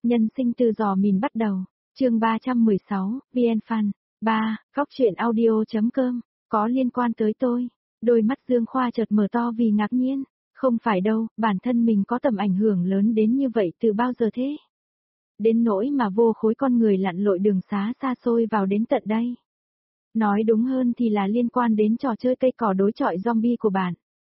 Nhân sinh từ giò mìn bắt đầu, chương 316, VN Fan. 3. Góc truyện audio.com, có liên quan tới tôi. Đôi mắt Dương Khoa chợt mở to vì ngạc nhiên. Không phải đâu, bản thân mình có tầm ảnh hưởng lớn đến như vậy từ bao giờ thế? Đến nỗi mà vô khối con người lặn lội đường xá xa xôi vào đến tận đây. Nói đúng hơn thì là liên quan đến trò chơi cây cỏ đối chọi zombie của bạn.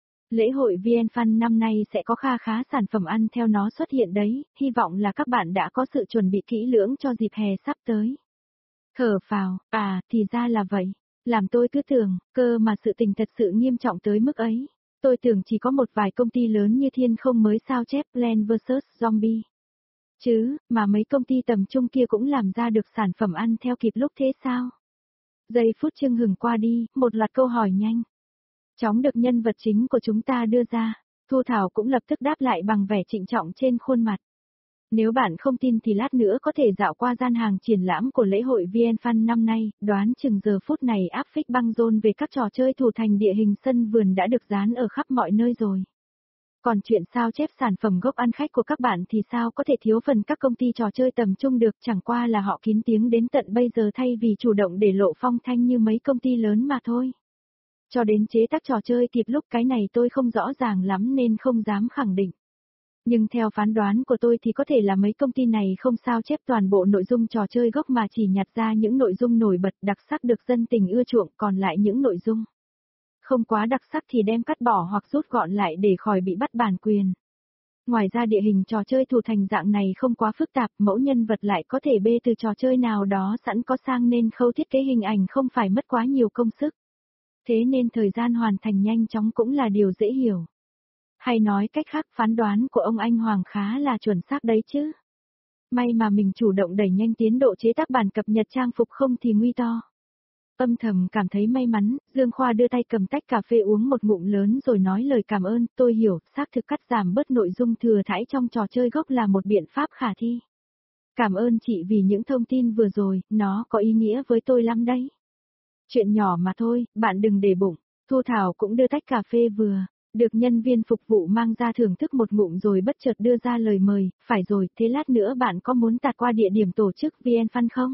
Lễ hội VN Fan năm nay sẽ có kha khá sản phẩm ăn theo nó xuất hiện đấy, hy vọng là các bạn đã có sự chuẩn bị kỹ lưỡng cho dịp hè sắp tới. Thở phào, thì ra là vậy. Làm tôi cứ tưởng, cơ mà sự tình thật sự nghiêm trọng tới mức ấy. Tôi tưởng chỉ có một vài công ty lớn như Thiên Không mới sao chép Plants vs Zombie. Chứ, mà mấy công ty tầm trung kia cũng làm ra được sản phẩm ăn theo kịp lúc thế sao? Giây phút chưng hừng qua đi, một loạt câu hỏi nhanh chóng được nhân vật chính của chúng ta đưa ra. Thu Thảo cũng lập tức đáp lại bằng vẻ trịnh trọng trên khuôn mặt. Nếu bạn không tin thì lát nữa có thể dạo qua gian hàng triển lãm của lễ hội VN Fan năm nay, đoán chừng giờ phút này áp phích băng rôn về các trò chơi thủ thành địa hình sân vườn đã được dán ở khắp mọi nơi rồi. Còn chuyện sao chép sản phẩm gốc ăn khách của các bạn thì sao có thể thiếu phần các công ty trò chơi tầm trung được, chẳng qua là họ kín tiếng đến tận bây giờ thay vì chủ động để lộ phong thanh như mấy công ty lớn mà thôi. Cho đến chế tác trò chơi kịp lúc cái này tôi không rõ ràng lắm nên không dám khẳng định. Nhưng theo phán đoán của tôi thì có thể là mấy công ty này không sao chép toàn bộ nội dung trò chơi gốc mà chỉ nhặt ra những nội dung nổi bật đặc sắc được dân tình ưa chuộng, còn lại những nội dung không quá đặc sắc thì đem cắt bỏ hoặc rút gọn lại để khỏi bị bắt bản quyền. Ngoài ra địa hình trò chơi thủ thành dạng này không quá phức tạp, mẫu nhân vật lại có thể bê từ trò chơi nào đó sẵn có sang nên khâu thiết kế hình ảnh không phải mất quá nhiều công sức. Thế nên thời gian hoàn thành nhanh chóng cũng là điều dễ hiểu. Hay nói cách khác, phán đoán của ông anh Hoàng khá là chuẩn xác đấy chứ. May mà mình chủ động đẩy nhanh tiến độ chế tác bản cập nhật trang phục, không thì nguy to. Âm thầm cảm thấy may mắn, Dương Khoa đưa tay cầm tách cà phê uống một ngụm lớn rồi nói lời cảm ơn. Tôi hiểu, xác thực cắt giảm bớt nội dung thừa thãi trong trò chơi gốc là một biện pháp khả thi. Cảm ơn chị vì những thông tin vừa rồi, nó có ý nghĩa với tôi lắm đấy. Chuyện nhỏ mà thôi, bạn đừng để bụng. Thu Thảo cũng đưa tách cà phê vừa được nhân viên phục vụ mang ra thưởng thức một ngụm rồi bất chợt đưa ra lời mời. Phải rồi, thế lát nữa bạn có muốn tạt qua địa điểm tổ chức VN Fan không?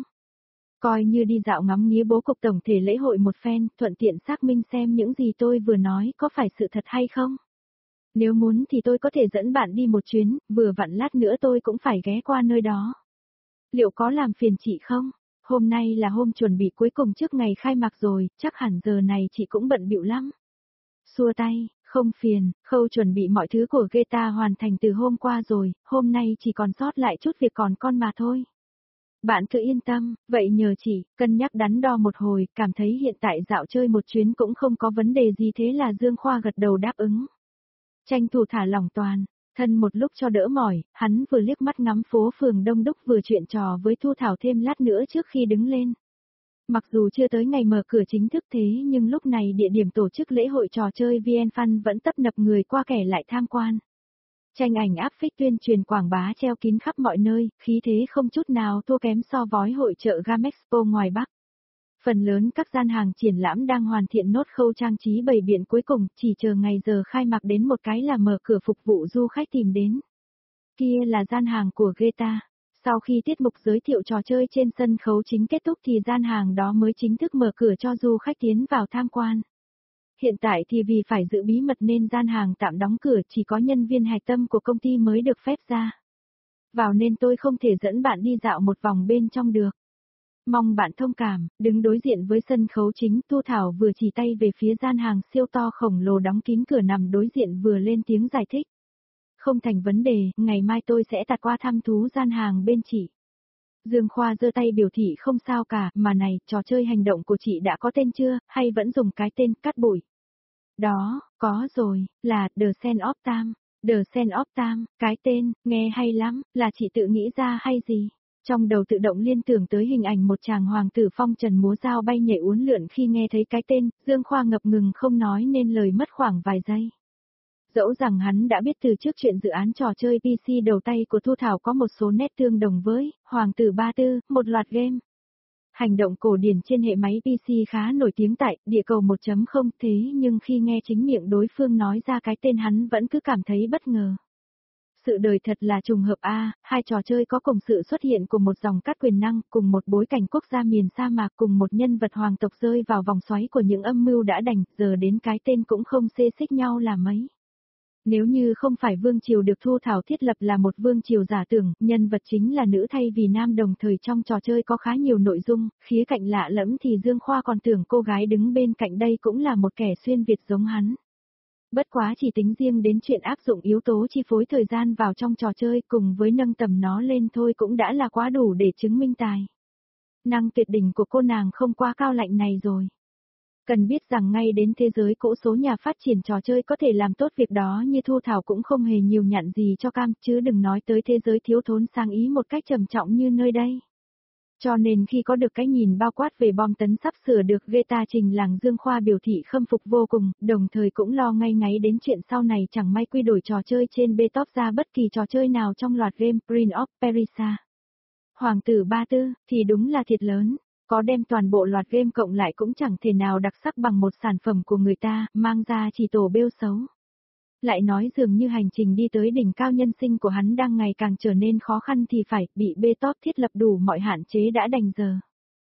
Coi như đi dạo ngắm nghía bố cục tổng thể lễ hội một phen, thuận tiện xác minh xem những gì tôi vừa nói có phải sự thật hay không. Nếu muốn thì tôi có thể dẫn bạn đi một chuyến, vừa vặn lát nữa tôi cũng phải ghé qua nơi đó. Liệu có làm phiền chị không? Hôm nay là hôm chuẩn bị cuối cùng trước ngày khai mạc rồi, chắc hẳn giờ này chị cũng bận bịu lắm. Xua tay, không phiền, khâu chuẩn bị mọi thứ của Geta hoàn thành từ hôm qua rồi, hôm nay chỉ còn sót lại chút việc còn con mà thôi. Bạn cứ yên tâm, vậy nhờ chị, cân nhắc đắn đo một hồi, cảm thấy hiện tại dạo chơi một chuyến cũng không có vấn đề gì, thế là Dương Khoa gật đầu đáp ứng. Tranh thủ thả lỏng toàn thân một lúc cho đỡ mỏi, hắn vừa liếc mắt ngắm phố phường đông đúc vừa chuyện trò với Thu Thảo thêm lát nữa trước khi đứng lên. Mặc dù chưa tới ngày mở cửa chính thức thế nhưng lúc này địa điểm tổ chức lễ hội trò chơi VN Fan vẫn tấp nập người qua kẻ lại tham quan. Tranh ảnh áp phích tuyên truyền quảng bá treo kín khắp mọi nơi, khí thế không chút nào thua kém so với hội chợ Gamexpo ngoài Bắc. Phần lớn các gian hàng triển lãm đang hoàn thiện nốt khâu trang trí bày biện cuối cùng, chỉ chờ ngày giờ khai mạc đến một cái là mở cửa phục vụ du khách tìm đến. Kia là gian hàng của Geta. Sau khi tiết mục giới thiệu trò chơi trên sân khấu chính kết thúc thì gian hàng đó mới chính thức mở cửa cho du khách tiến vào tham quan. Hiện tại thì vì phải giữ bí mật nên gian hàng tạm đóng cửa, chỉ có nhân viên hạch tâm của công ty mới được phép ra vào nên tôi không thể dẫn bạn đi dạo một vòng bên trong được. Mong bạn thông cảm. Đứng đối diện với sân khấu chính, Thu Thảo vừa chỉ tay về phía gian hàng siêu to khổng lồ đóng kín cửa nằm đối diện vừa lên tiếng giải thích. Không thành vấn đề, ngày mai tôi sẽ tạt qua thăm thú gian hàng bên chị. Dương Khoa giơ tay biểu thị không sao cả, mà này, trò chơi hành động của chị đã có tên chưa, hay vẫn dùng cái tên cắt bụi? Đó, có rồi, là The Sen of Time. The Sen of Time, cái tên, nghe hay lắm, là chị tự nghĩ ra hay gì? Trong đầu tự động liên tưởng tới hình ảnh một chàng hoàng tử phong trần múa dao bay nhảy uốn lượn khi nghe thấy cái tên, Dương Khoa ngập ngừng không nói nên lời mất khoảng vài giây. Dẫu rằng hắn đã biết từ trước chuyện dự án trò chơi PC đầu tay của Thu Thảo có một số nét tương đồng với Hoàng tử 34, một loạt game hành động cổ điển trên hệ máy PC khá nổi tiếng tại địa cầu 1.0, thế nhưng khi nghe chính miệng đối phương nói ra cái tên hắn vẫn cứ cảm thấy bất ngờ. Sự đời thật là trùng hợp a, hai trò chơi có cùng sự xuất hiện của một dòng cát quyền năng, cùng một bối cảnh quốc gia miền sa mạc, cùng một nhân vật hoàng tộc rơi vào vòng xoáy của những âm mưu đã đành, giờ đến cái tên cũng không xê xích nhau là mấy. Nếu như không phải vương triều được Thu Thảo thiết lập là một vương triều giả tưởng, nhân vật chính là nữ thay vì nam, đồng thời trong trò chơi có khá nhiều nội dung, khía cạnh lạ lẫm, thì Dương Khoa còn tưởng cô gái đứng bên cạnh đây cũng là một kẻ xuyên Việt giống hắn. Bất quá chỉ tính riêng đến chuyện áp dụng yếu tố chi phối thời gian vào trong trò chơi cùng với nâng tầm nó lên thôi cũng đã là quá đủ để chứng minh tài năng tuyệt đỉnh của cô nàng không quá cao lạnh này rồi. Cần biết rằng ngay đến thế giới cũ số nhà phát triển trò chơi có thể làm tốt việc đó như Thu Thảo cũng không hề nhiều nhặn gì cho cam, chứ đừng nói tới thế giới thiếu thốn sang ý một cách trầm trọng như nơi đây. Cho nên khi có được cái nhìn bao quát về bom tấn sắp sửa được Geta trình làng, Dương Khoa biểu thị khâm phục vô cùng, đồng thời cũng lo ngay ngáy đến chuyện sau này chẳng may quy đổi trò chơi trên Btop ra bất kỳ trò chơi nào trong loạt game Prince of Persia. Hoàng tử Ba Tư, thì đúng là thiệt lớn. Có đem toàn bộ loạt game cộng lại cũng chẳng thể nào đặc sắc bằng một sản phẩm của người ta, mang ra chỉ tổ bêu xấu. Lại nói dường như hành trình đi tới đỉnh cao nhân sinh của hắn đang ngày càng trở nên khó khăn thì phải bị Btop thiết lập đủ mọi hạn chế đã đành giờ.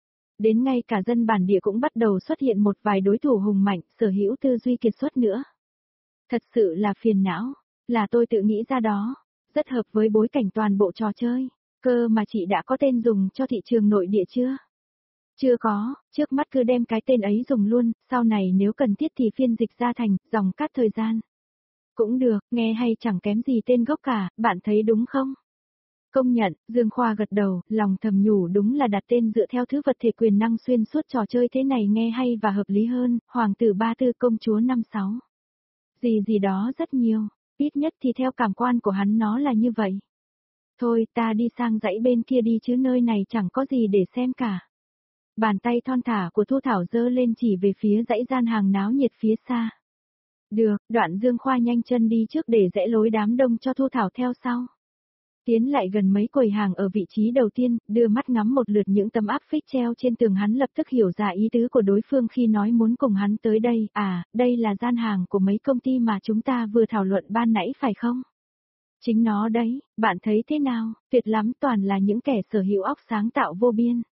Đến ngay cả dân bản địa cũng bắt đầu xuất hiện một vài đối thủ hùng mạnh, sở hữu tư duy kiệt xuất nữa. Thật sự là phiền não, là tôi tự nghĩ ra đó, rất hợp với bối cảnh toàn bộ trò chơi, cơ mà chị đã có tên dùng cho thị trường nội địa chưa? Chưa có, trước mắt cứ đem cái tên ấy dùng luôn, sau này nếu cần thiết thì phiên dịch ra thành dòng cát thời gian. Cũng được, nghe hay chẳng kém gì tên gốc cả, bạn thấy đúng không? Công nhận, Dương Khoa gật đầu, lòng thầm nhủ đúng là đặt tên dựa theo thứ vật thể quyền năng xuyên suốt trò chơi thế này nghe hay và hợp lý hơn, hoàng tử Ba Tư, công chúa 56. Gì gì đó rất nhiều, ít nhất thì theo cảm quan của hắn nó là như vậy. Thôi ta đi sang dãy bên kia đi chứ nơi này chẳng có gì để xem cả. Bàn tay thon thả của Thu Thảo giơ lên chỉ về phía dãy gian hàng náo nhiệt phía xa. Được, đoạn Dương Khoa nhanh chân đi trước để rẽ lối đám đông cho Thu Thảo theo sau. Tiến lại gần mấy quầy hàng ở vị trí đầu tiên, đưa mắt ngắm một lượt những tấm áp phích treo trên tường, hắn lập tức hiểu ra ý tứ của đối phương khi nói muốn cùng hắn tới đây. À, đây là gian hàng của mấy công ty mà chúng ta vừa thảo luận ban nãy phải không? Chính nó đấy, bạn thấy thế nào? Tuyệt lắm, toàn là những kẻ sở hữu óc sáng tạo vô biên.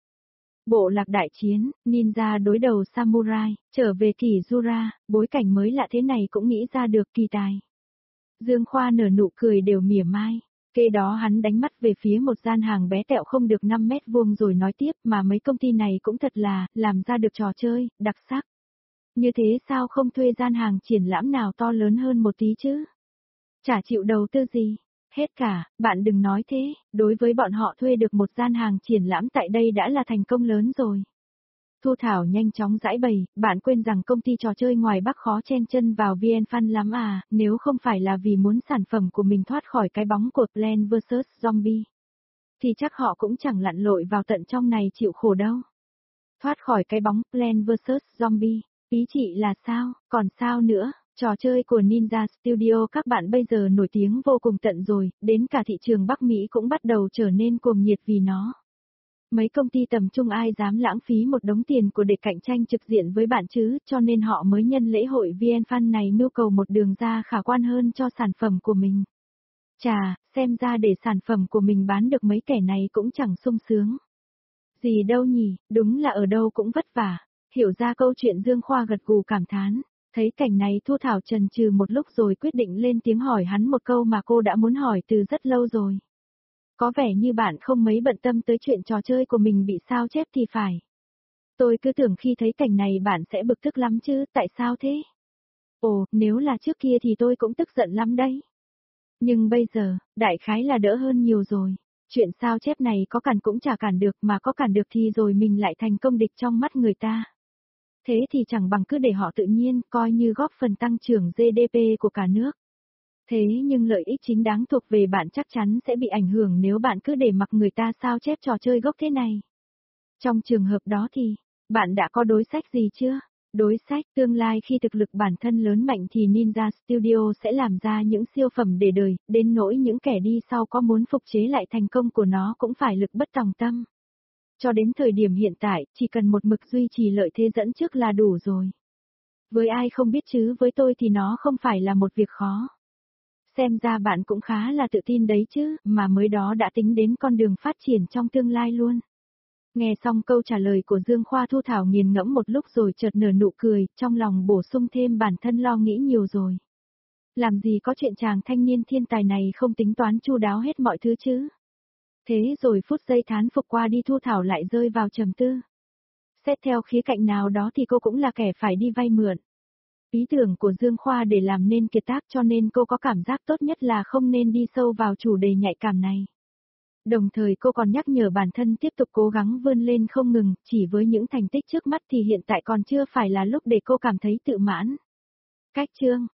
Bộ lạc đại chiến, ninja đối đầu samurai, trở về kỷ Jura, bối cảnh mới lạ thế này cũng nghĩ ra được, kỳ tài. Dương Khoa nở nụ cười đều mỉa mai. Kế đó hắn đánh mắt về phía một gian hàng bé tẹo không được 5 mét vuông rồi nói tiếp, mà mấy công ty này cũng thật là, làm ra được trò chơi, đặc sắc. Như thế sao không thuê gian hàng triển lãm nào to lớn hơn một tí chứ? Chả chịu đầu tư gì. Hết cả, bạn đừng nói thế, đối với bọn họ thuê được một gian hàng triển lãm tại đây đã là thành công lớn rồi. Thu Thảo nhanh chóng giải bày, bạn quên rằng công ty trò chơi ngoài Bắc khó chen chân vào VN-Fan lắm à, nếu không phải là vì muốn sản phẩm của mình thoát khỏi cái bóng của Plants vs Zombie. Thì chắc họ cũng chẳng lặn lội vào tận trong này chịu khổ đâu. Thoát khỏi cái bóng Plants vs Zombie, ý chị là sao, còn sao nữa? Trò chơi của Ninja Studio các bạn bây giờ nổi tiếng vô cùng tận rồi, đến cả thị trường Bắc Mỹ cũng bắt đầu trở nên cuồng nhiệt vì nó. Mấy công ty tầm trung ai dám lãng phí một đống tiền của để cạnh tranh trực diện với bạn chứ, cho nên họ mới nhân lễ hội VN-Fan này mưu cầu một đường ra khả quan hơn cho sản phẩm của mình. Chà, xem ra để sản phẩm của mình bán được mấy kẻ này cũng chẳng sung sướng. Gì đâu nhỉ, đúng là ở đâu cũng vất vả. Hiểu ra câu chuyện, Dương Khoa gật gù cảm thán. Thấy cảnh này Thu Thảo chần chừ một lúc rồi quyết định lên tiếng hỏi hắn một câu mà cô đã muốn hỏi từ rất lâu rồi. Có vẻ như bạn không mấy bận tâm tới chuyện trò chơi của mình bị sao chép thì phải. Tôi cứ tưởng khi thấy cảnh này bạn sẽ bực tức lắm chứ, tại sao thế? Ồ, nếu là trước kia thì tôi cũng tức giận lắm đấy. Nhưng bây giờ, đại khái là đỡ hơn nhiều rồi. Chuyện sao chép này có cản cũng chả cản được, mà có cản được thì rồi mình lại thành công địch trong mắt người ta. Thế thì chẳng bằng cứ để họ tự nhiên, coi như góp phần tăng trưởng GDP của cả nước. Thế nhưng lợi ích chính đáng thuộc về bạn chắc chắn sẽ bị ảnh hưởng nếu bạn cứ để mặc người ta sao chép trò chơi gốc thế này. Trong trường hợp đó thì, bạn đã có đối sách gì chưa? Đối sách, tương lai khi thực lực bản thân lớn mạnh thì Ninja Studio sẽ làm ra những siêu phẩm để đời, đến nỗi những kẻ đi sau có muốn phục chế lại thành công của nó cũng phải lực bất tòng tâm. Cho đến thời điểm hiện tại, chỉ cần một mực duy trì lợi thế dẫn trước là đủ rồi. Với ai không biết chứ với tôi thì nó không phải là một việc khó. Xem ra bạn cũng khá là tự tin đấy chứ, mà mới đó đã tính đến con đường phát triển trong tương lai luôn. Nghe xong câu trả lời của Dương Khoa, Thu Thảo nghiền ngẫm một lúc rồi chợt nở nụ cười, trong lòng bổ sung thêm bản thân lo nghĩ nhiều rồi. Làm gì có chuyện chàng thanh niên thiên tài này không tính toán chu đáo hết mọi thứ chứ. Thế rồi phút giây thán phục qua đi, Thu Thảo lại rơi vào trầm tư. Xét theo khía cạnh nào đó thì cô cũng là kẻ phải đi vay mượn. Ý tưởng của Dương Khoa để làm nên kiệt tác, cho nên cô có cảm giác tốt nhất là không nên đi sâu vào chủ đề nhạy cảm này. Đồng thời cô còn nhắc nhở bản thân tiếp tục cố gắng vươn lên không ngừng, chỉ với những thành tích trước mắt thì hiện tại còn chưa phải là lúc để cô cảm thấy tự mãn. Cách chương